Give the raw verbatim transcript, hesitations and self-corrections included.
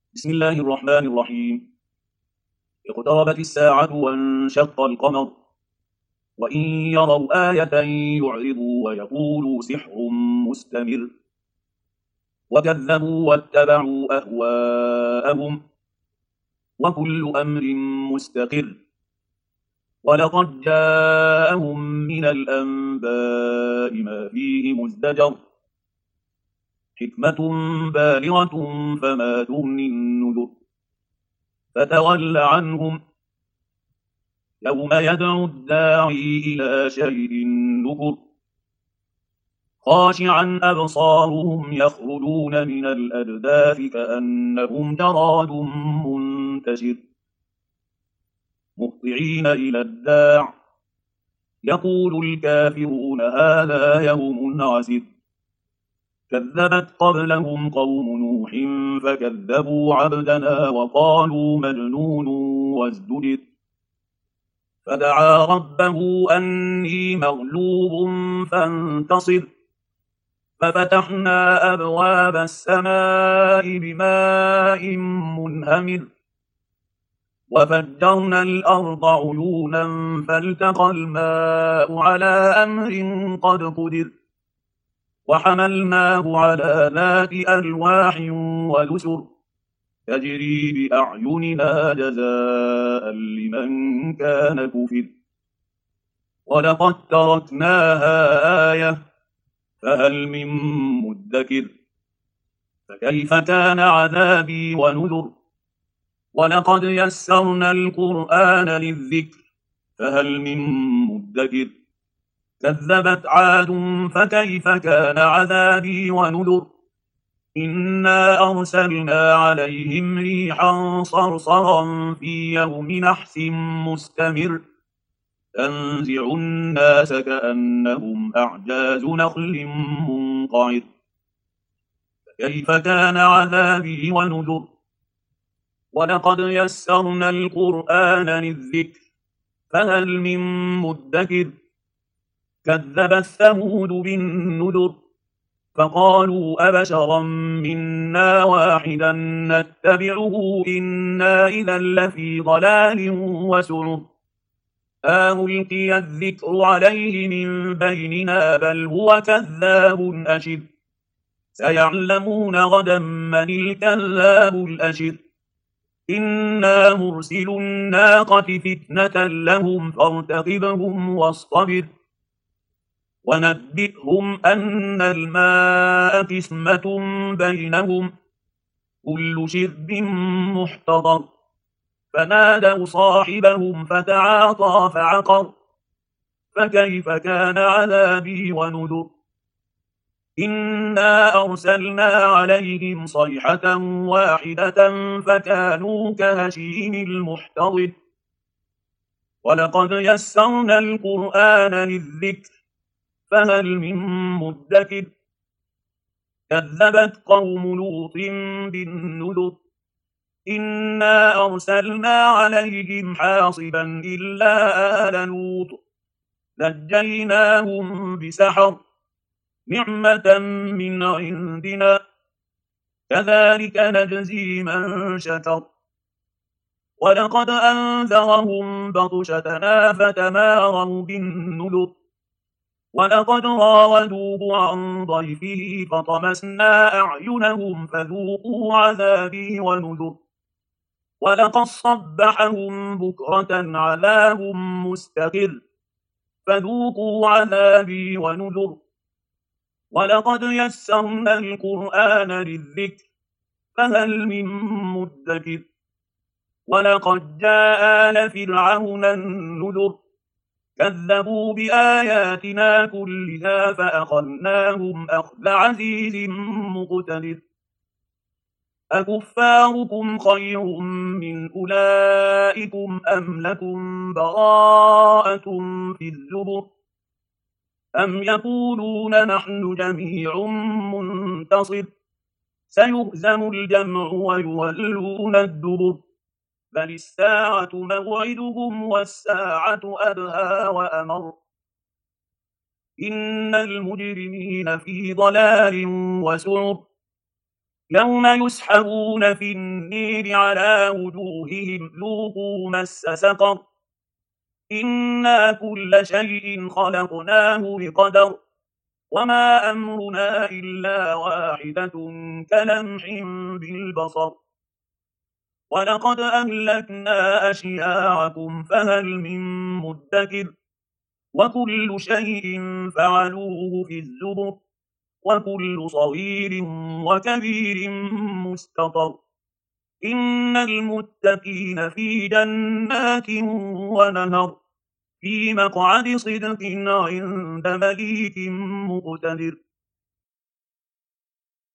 بسم الله الرحمن الرحيم. اقتربت الساعة وانشق القمر، وإن يروا آية يعرضوا ويقولوا سحر مستمر، وكذبوا واتبعوا أهواءهم، وكل أمر مستقر. ولقد جاءهم من الأنباء ما فيه مزدجر، حكمة بالغة فما تغني النذر. فتول عنهم يوم يدعو الداعي إلى شيء نكر، خاشعا أبصارهم يخرجون من الأجداث كأنهم جراد منتشر، مهطعين إلى الداع يقول الكافرون هذا يوم عسر. كذبت قبلهم قوم نوح فكذبوا عبدنا وقالوا مجنون وازدجر، فدعا ربه أني مغلوب فانتصر، ففتحنا أبواب السماء بماء منهمر، وفجرنا الأرض عيونا فالتقى الماء على أمر قد قدر، وحملناه على ذات ألواح ودسر، تجري بأعيننا جزاء لمن كان كفر. ولقد تركناها آية فهل من مدكر. فكيف كان عذابي ونذر. ولقد يسرنا القرآن للذكر فهل من مدكر. كذبت عاد فكيف كان عذابي ونذر. إنا أرسلنا عليهم ريحا صرصرا في يوم نحس مستمر، تنزع الناس كأنهم أعجاز نخل منقعر. فكيف كان عذابي ونذر. ولقد يسرنا القرآن للذكر فهل من مدكر. كذب الثمود بالنذر فقالوا أبشرا منا واحدا نتبعه إنا إذا لفي ضلال وسعر. ألقي الذكر عليه من بيننا بل هو كذاب أشر. سيعلمون غدا من الكذاب الأشر. إنا مرسل الناقة فتنة لهم فارتقبهم واصطبر. ونبئهم أن الماء قسمة بينهم كل شرب محتضر. فنادوا صاحبهم فتعاطى فعقر. فكيف كان عذابي ونذر. إنا أرسلنا عليهم صيحة واحدة فكانوا كهشيم المحتضر. ولقد يسرنا القرآن للذكر فهل من مدكر. كذبت قوم لوط بالنذر إنا أرسلنا عليهم حاصبا إلا آل لوط نجيناهم بسحر نعمة من عندنا كذلك نجزي من شكر. ولقد أنذرهم بطشتنا فتماروا بالنذر ولقد راودوه عن ضيفه فطمسنا أعينهم فذوقوا عذابي ونذر. ولقد صبحهم بكرة عذاب مستقر فذوقوا عذابي ونذر. ولقد يسرنا القرآن للذكر فهل من مدكر. ولقد جاء آل فرعون النذر كذبوا بآياتنا كلها فأخذناهم أخذ عزيز مقتدر. أكفاركم خير من أولئكم أم لكم براءة في الزبر. أم يقولون نحن جميع منتصر سيهزم الجمع ويولون الدبر. بل الساعة موعدهم والساعة أدهى وأمر. إن المجرمين في ضلال وسعر يوم يسحبون في النير على وجوههم ذوقوا مس سقر إنا كل شيء خلقناه بقدر وما أمرنا إلا واحدة كلمح بالبصر ولقد أهلكنا أشياعكم فهل من مدكر وكل شيء فعلوه في الزبر وكل صغير وكبير مستطر إن المتقين في جنات ونهر في مقعد صدق عند مليك مقتدر